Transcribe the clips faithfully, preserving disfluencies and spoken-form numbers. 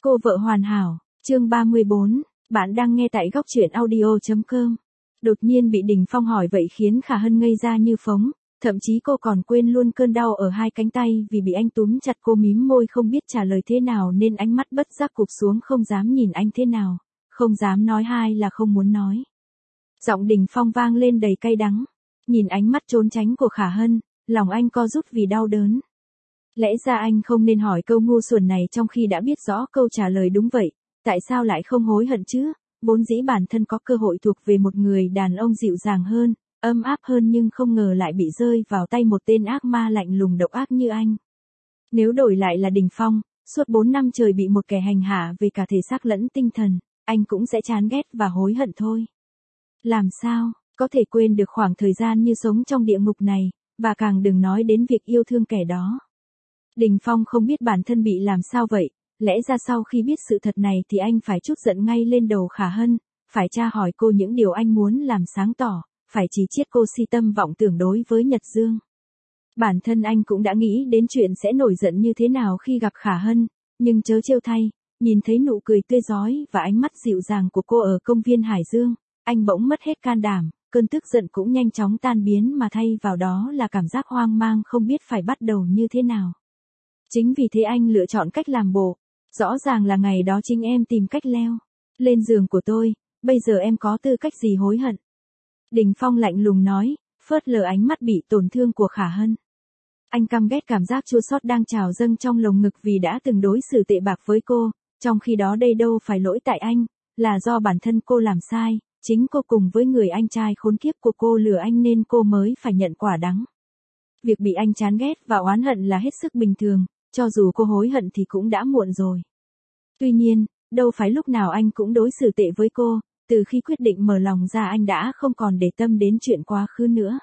Cô vợ hoàn hảo, chương ba mươi bốn, bạn đang nghe tại góc truyện audio chấm com. Đột nhiên bị Đình Phong hỏi vậy khiến Khả Hân ngây ra như phóng, thậm chí cô còn quên luôn cơn đau ở hai cánh tay vì bị anh túm chặt. Cô mím môi không biết trả lời thế nào nên ánh mắt bất giác cụp xuống, không dám nhìn anh thế nào, không dám nói hai là không muốn nói. Giọng Đình Phong vang lên đầy cay đắng, nhìn ánh mắt trốn tránh của Khả Hân, lòng anh co rút vì đau đớn. Lẽ ra anh không nên hỏi câu ngu xuẩn này trong khi đã biết rõ câu trả lời đúng vậy, tại sao lại không hối hận chứ? Vốn dĩ bản thân có cơ hội thuộc về một người đàn ông dịu dàng hơn, ấm áp hơn, nhưng không ngờ lại bị rơi vào tay một tên ác ma lạnh lùng độc ác như anh. Nếu đổi lại là Đình Phong, suốt bốn năm trời bị một kẻ hành hạ về cả thể xác lẫn tinh thần, anh cũng sẽ chán ghét và hối hận thôi. Làm sao có thể quên được khoảng thời gian như sống trong địa ngục này, và càng đừng nói đến việc yêu thương kẻ đó. Đình Phong không biết bản thân bị làm sao vậy, lẽ ra sau khi biết sự thật này thì anh phải trút giận ngay lên đầu Khả Hân, phải tra hỏi cô những điều anh muốn làm sáng tỏ, phải chỉ chiết cô si tâm vọng tưởng đối với Nhật Dương. Bản thân anh cũng đã nghĩ đến chuyện sẽ nổi giận như thế nào khi gặp Khả Hân, nhưng chớ trêu thay, nhìn thấy nụ cười tươi rói và ánh mắt dịu dàng của cô ở công viên Hải Dương, anh bỗng mất hết can đảm, cơn tức giận cũng nhanh chóng tan biến mà thay vào đó là cảm giác hoang mang không biết phải bắt đầu như thế nào. Chính vì thế anh lựa chọn cách làm bộ. Rõ ràng là ngày đó chính em tìm cách leo lên giường của tôi, bây giờ em có tư cách gì hối hận? Đình Phong lạnh lùng nói, phớt lờ ánh mắt bị tổn thương của Khả Hân. Anh căm ghét cảm giác chua xót đang trào dâng trong lồng ngực vì đã từng đối xử tệ bạc với cô, trong khi đó đây đâu phải lỗi tại anh, là do bản thân cô làm sai, chính cô cùng với người anh trai khốn kiếp của cô lừa anh nên cô mới phải nhận quả đắng. Việc bị anh chán ghét và oán hận là hết sức bình thường, cho dù cô hối hận thì cũng đã muộn rồi. Tuy nhiên, đâu phải lúc nào anh cũng đối xử tệ với cô, từ khi quyết định mở lòng ra anh đã không còn để tâm đến chuyện quá khứ nữa.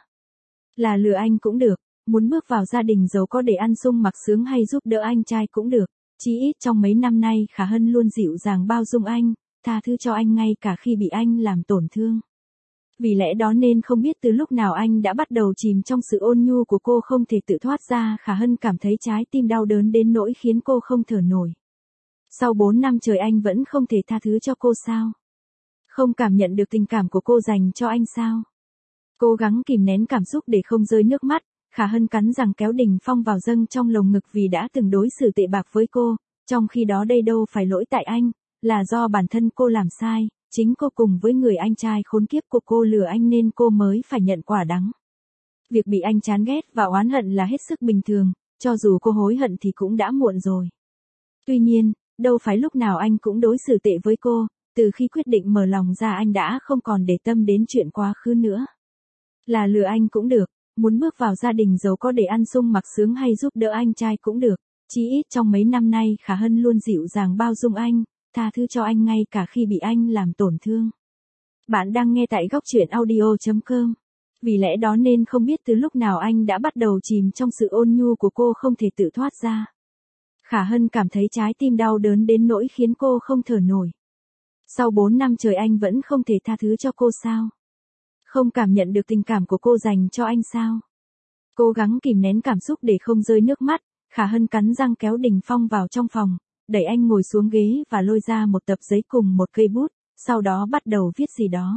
Là lừa anh cũng được, muốn bước vào gia đình giàu có để ăn sung mặc sướng hay giúp đỡ anh trai cũng được, chí ít trong mấy năm nay Khả Hân luôn dịu dàng bao dung anh, tha thứ cho anh ngay cả khi bị anh làm tổn thương. Vì lẽ đó nên không biết từ lúc nào anh đã bắt đầu chìm trong sự ôn nhu của cô không thể tự thoát ra. Khả Hân cảm thấy trái tim đau đớn đến nỗi khiến cô không thở nổi. Sau bốn năm trời anh vẫn không thể tha thứ cho cô sao? Không cảm nhận được tình cảm của cô dành cho anh sao? Cố gắng kìm nén cảm xúc để không rơi nước mắt, Khả Hân cắn răng kéo Đình Phong vào dâng trong lồng ngực vì đã từng đối xử tệ bạc với cô, trong khi đó đây đâu phải lỗi tại anh, là do bản thân cô làm sai. Chính cô cùng với người anh trai khốn kiếp của cô lừa anh nên cô mới phải nhận quả đắng. Việc bị anh chán ghét và oán hận là hết sức bình thường, cho dù cô hối hận thì cũng đã muộn rồi. Tuy nhiên, đâu phải lúc nào anh cũng đối xử tệ với cô, từ khi quyết định mở lòng ra anh đã không còn để tâm đến chuyện quá khứ nữa. Là lừa anh cũng được, muốn bước vào gia đình giàu có để ăn sung mặc sướng hay giúp đỡ anh trai cũng được, chí ít trong mấy năm nay Khả Hân luôn dịu dàng bao dung anh, tha thứ cho anh ngay cả khi bị anh làm tổn thương. Bạn đang nghe tại góc truyện audio chấm com. Vì lẽ đó nên không biết từ lúc nào anh đã bắt đầu chìm trong sự ôn nhu của cô không thể tự thoát ra. Khả Hân cảm thấy trái tim đau đớn đến nỗi khiến cô không thở nổi. Sau bốn năm trời anh vẫn không thể tha thứ cho cô sao? Không cảm nhận được tình cảm của cô dành cho anh sao? Cố gắng kìm nén cảm xúc để không rơi nước mắt, Khả Hân cắn răng kéo Đình Phong vào trong phòng, đẩy anh ngồi xuống ghế và lôi ra một tập giấy cùng một cây bút, sau đó bắt đầu viết gì đó.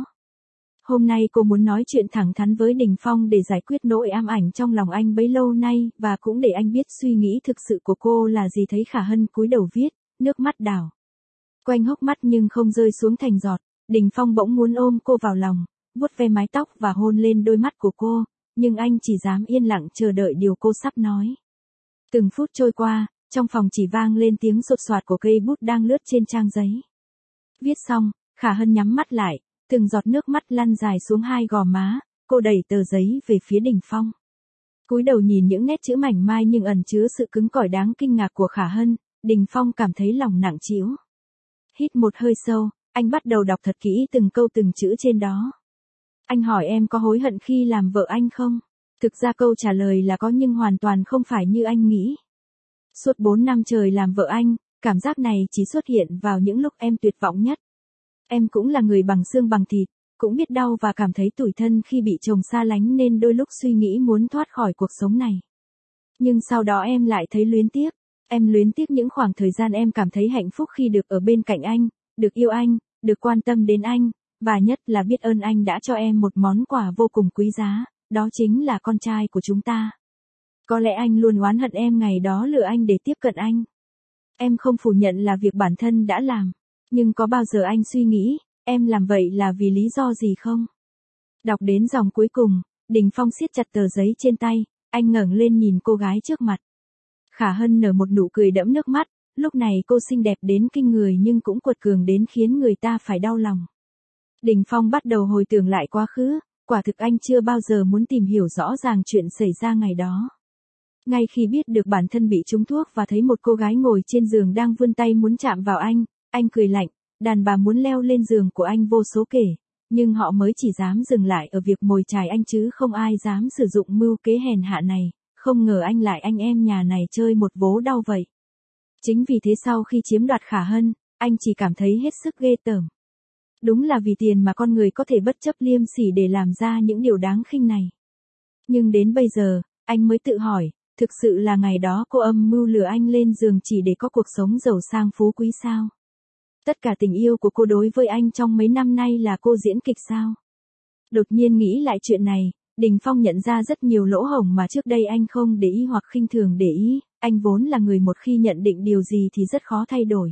Hôm nay cô muốn nói chuyện thẳng thắn với Đình Phong để giải quyết nỗi ám ảnh trong lòng anh bấy lâu nay và cũng để anh biết suy nghĩ thực sự của cô là gì. Thấy Khả Hân cúi đầu viết, nước mắt đảo quanh hốc mắt nhưng không rơi xuống thành giọt, Đình Phong bỗng muốn ôm cô vào lòng, vuốt ve mái tóc và hôn lên đôi mắt của cô, nhưng anh chỉ dám yên lặng chờ đợi điều cô sắp nói. Từng phút trôi qua, trong phòng chỉ vang lên tiếng sột soạt của cây bút đang lướt trên trang giấy. Viết xong, Khả Hân nhắm mắt lại, từng giọt nước mắt lăn dài xuống hai gò má, cô đẩy tờ giấy về phía Đình Phong. Cúi đầu nhìn những nét chữ mảnh mai nhưng ẩn chứa sự cứng cỏi đáng kinh ngạc của Khả Hân, Đình Phong cảm thấy lòng nặng trĩu. Hít một hơi sâu, anh bắt đầu đọc thật kỹ từng câu từng chữ trên đó. Anh hỏi em có hối hận khi làm vợ anh không? Thực ra câu trả lời là có nhưng hoàn toàn không phải như anh nghĩ. Suốt bốn năm trời làm vợ anh, cảm giác này chỉ xuất hiện vào những lúc em tuyệt vọng nhất. Em cũng là người bằng xương bằng thịt, cũng biết đau và cảm thấy tủi thân khi bị chồng xa lánh nên đôi lúc suy nghĩ muốn thoát khỏi cuộc sống này. Nhưng sau đó em lại thấy luyến tiếc. Em luyến tiếc những khoảng thời gian em cảm thấy hạnh phúc khi được ở bên cạnh anh, được yêu anh, được quan tâm đến anh, và nhất là biết ơn anh đã cho em một món quà vô cùng quý giá, đó chính là con trai của chúng ta. Có lẽ anh luôn oán hận em ngày đó lừa anh để tiếp cận anh. Em không phủ nhận là việc bản thân đã làm, nhưng có bao giờ anh suy nghĩ, em làm vậy là vì lý do gì không? Đọc đến dòng cuối cùng, Đình Phong siết chặt tờ giấy trên tay, anh ngẩng lên nhìn cô gái trước mặt. Khả Hân nở một nụ cười đẫm nước mắt, lúc này cô xinh đẹp đến kinh người nhưng cũng quật cường đến khiến người ta phải đau lòng. Đình Phong bắt đầu hồi tưởng lại quá khứ, quả thực anh chưa bao giờ muốn tìm hiểu rõ ràng chuyện xảy ra ngày đó. Ngay khi biết được bản thân bị trúng thuốc và thấy một cô gái ngồi trên giường đang vươn tay muốn chạm vào anh, anh cười lạnh, đàn bà muốn leo lên giường của anh vô số kể, nhưng họ mới chỉ dám dừng lại ở việc mồi chài anh chứ không ai dám sử dụng mưu kế hèn hạ này, không ngờ anh lại anh em nhà này chơi một vố đau vậy. Chính vì thế sau khi chiếm đoạt Khả Hân, anh chỉ cảm thấy hết sức ghê tởm. Đúng là vì tiền mà con người có thể bất chấp liêm sỉ để làm ra những điều đáng khinh này. Nhưng đến bây giờ, anh mới tự hỏi, thực sự là ngày đó cô âm mưu lừa anh lên giường chỉ để có cuộc sống giàu sang phú quý sao? Tất cả tình yêu của cô đối với anh trong mấy năm nay là cô diễn kịch sao? Đột nhiên nghĩ lại chuyện này, Đình Phong nhận ra rất nhiều lỗ hổng mà trước đây anh không để ý hoặc khinh thường để ý, anh vốn là người một khi nhận định điều gì thì rất khó thay đổi.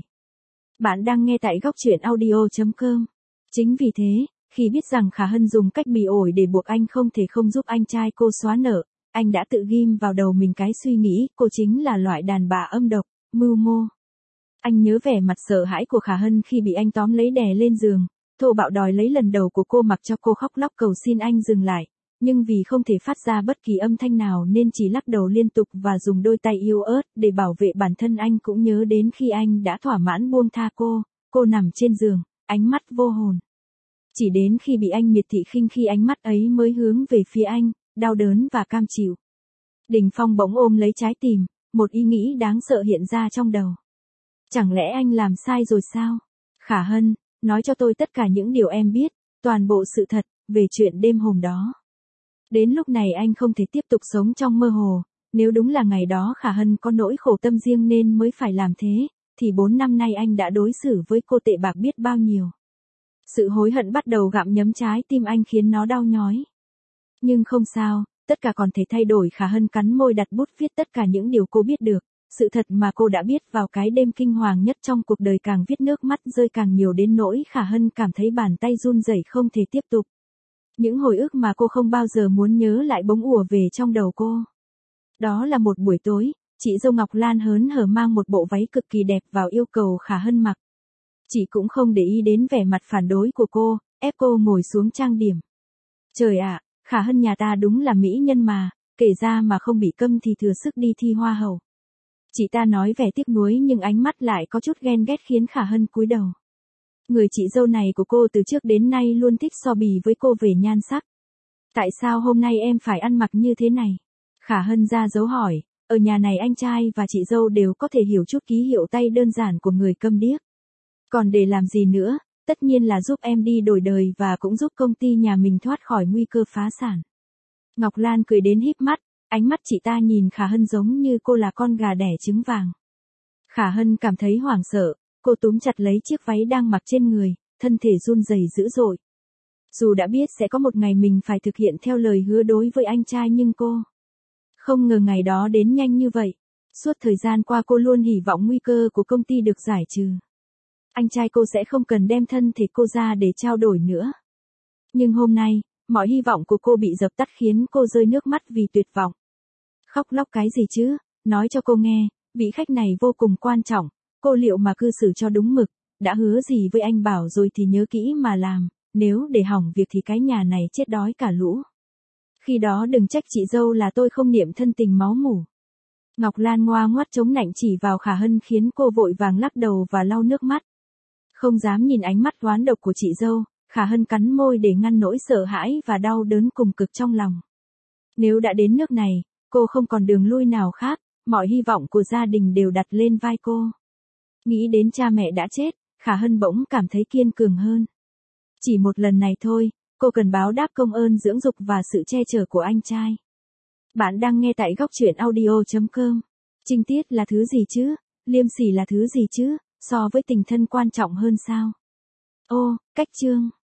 Bạn đang nghe tại góc truyện audio chấm com. Chính vì thế, khi biết rằng Khả Hân dùng cách bị ổi để buộc anh không thể không giúp anh trai cô xóa nợ, anh đã tự ghim vào đầu mình cái suy nghĩ cô chính là loại đàn bà âm độc, mưu mô. Anh nhớ vẻ mặt sợ hãi của Khả Hân khi bị anh tóm lấy đè lên giường, thô bạo đòi lấy lần đầu của cô mặc cho cô khóc lóc cầu xin anh dừng lại, nhưng vì không thể phát ra bất kỳ âm thanh nào nên chỉ lắc đầu liên tục và dùng đôi tay yếu ớt để bảo vệ bản thân. Anh cũng nhớ đến khi anh đã thỏa mãn buông tha cô, cô nằm trên giường, ánh mắt vô hồn. Chỉ đến khi bị anh miệt thị khinh khi ánh mắt ấy mới hướng về phía anh, đau đớn và cam chịu. Đình Phong bỗng ôm lấy trái tim, một ý nghĩ đáng sợ hiện ra trong đầu. Chẳng lẽ anh làm sai rồi sao? Khả Hân, nói cho tôi tất cả những điều em biết, toàn bộ sự thật, về chuyện đêm hôm đó. Đến lúc này anh không thể tiếp tục sống trong mơ hồ, nếu đúng là ngày đó Khả Hân có nỗi khổ tâm riêng nên mới phải làm thế, thì bốn năm nay anh đã đối xử với cô tệ bạc biết bao nhiêu. Sự hối hận bắt đầu gặm nhấm trái tim anh khiến nó đau nhói. Nhưng không sao, tất cả còn thể thay đổi. Khả Hân cắn môi đặt bút viết tất cả những điều cô biết được, sự thật mà cô đã biết vào cái đêm kinh hoàng nhất trong cuộc đời. Càng viết nước mắt rơi càng nhiều đến nỗi Khả Hân cảm thấy bàn tay run rẩy không thể tiếp tục. Những hồi ức mà cô không bao giờ muốn nhớ lại bỗng ùa về trong đầu cô. Đó là một buổi tối, chị dâu Ngọc Lan hớn hở mang một bộ váy cực kỳ đẹp vào yêu cầu Khả Hân mặc. Chị cũng không để ý đến vẻ mặt phản đối của cô, ép cô ngồi xuống trang điểm. Trời ạ, Khả Hân nhà ta đúng là mỹ nhân mà, kể ra mà không bị câm thì thừa sức đi thi hoa hậu. Chị ta nói vẻ tiếc nuối nhưng ánh mắt lại có chút ghen ghét khiến Khả Hân cúi đầu. Người chị dâu này của cô từ trước đến nay luôn thích so bì với cô về nhan sắc. Tại sao hôm nay em phải ăn mặc như thế này? Khả Hân ra dấu hỏi, ở nhà này anh trai và chị dâu đều có thể hiểu chút ký hiệu tay đơn giản của người câm điếc. Còn để làm gì nữa, tất nhiên là giúp em đi đổi đời và cũng giúp công ty nhà mình thoát khỏi nguy cơ phá sản. Ngọc Lan cười đến híp mắt, ánh mắt chị ta nhìn Khả Hân giống như cô là con gà đẻ trứng vàng. Khả Hân cảm thấy hoảng sợ, cô túm chặt lấy chiếc váy đang mặc trên người, thân thể run rẩy dữ dội. Dù đã biết sẽ có một ngày mình phải thực hiện theo lời hứa đối với anh trai nhưng cô không ngờ ngày đó đến nhanh như vậy. Suốt thời gian qua cô luôn hy vọng nguy cơ của công ty được giải trừ. Anh trai cô sẽ không cần đem thân thể cô ra để trao đổi nữa. Nhưng hôm nay, mọi hy vọng của cô bị dập tắt khiến cô rơi nước mắt vì tuyệt vọng. Khóc lóc cái gì chứ, nói cho cô nghe, vị khách này vô cùng quan trọng, cô liệu mà cư xử cho đúng mực, đã hứa gì với anh bảo rồi thì nhớ kỹ mà làm, nếu để hỏng việc thì cái nhà này chết đói cả lũ. Khi đó đừng trách chị dâu là tôi không niệm thân tình máu mủ. Ngọc Lan ngoa ngoắt chống nạnh chỉ vào Khả Hân khiến cô vội vàng lắc đầu và lau nước mắt. Không dám nhìn ánh mắt oán độc của chị dâu, Khả Hân cắn môi để ngăn nỗi sợ hãi và đau đớn cùng cực trong lòng. Nếu đã đến nước này, cô không còn đường lui nào khác, mọi hy vọng của gia đình đều đặt lên vai cô. Nghĩ đến cha mẹ đã chết, Khả Hân bỗng cảm thấy kiên cường hơn. Chỉ một lần này thôi, cô cần báo đáp công ơn dưỡng dục và sự che chở của anh trai. Bạn đang nghe tại góc truyện audio chấm com. Trinh tiết là thứ gì chứ? Liêm sỉ là thứ gì chứ? So với tình thân quan trọng hơn sao? Ô, cách chương.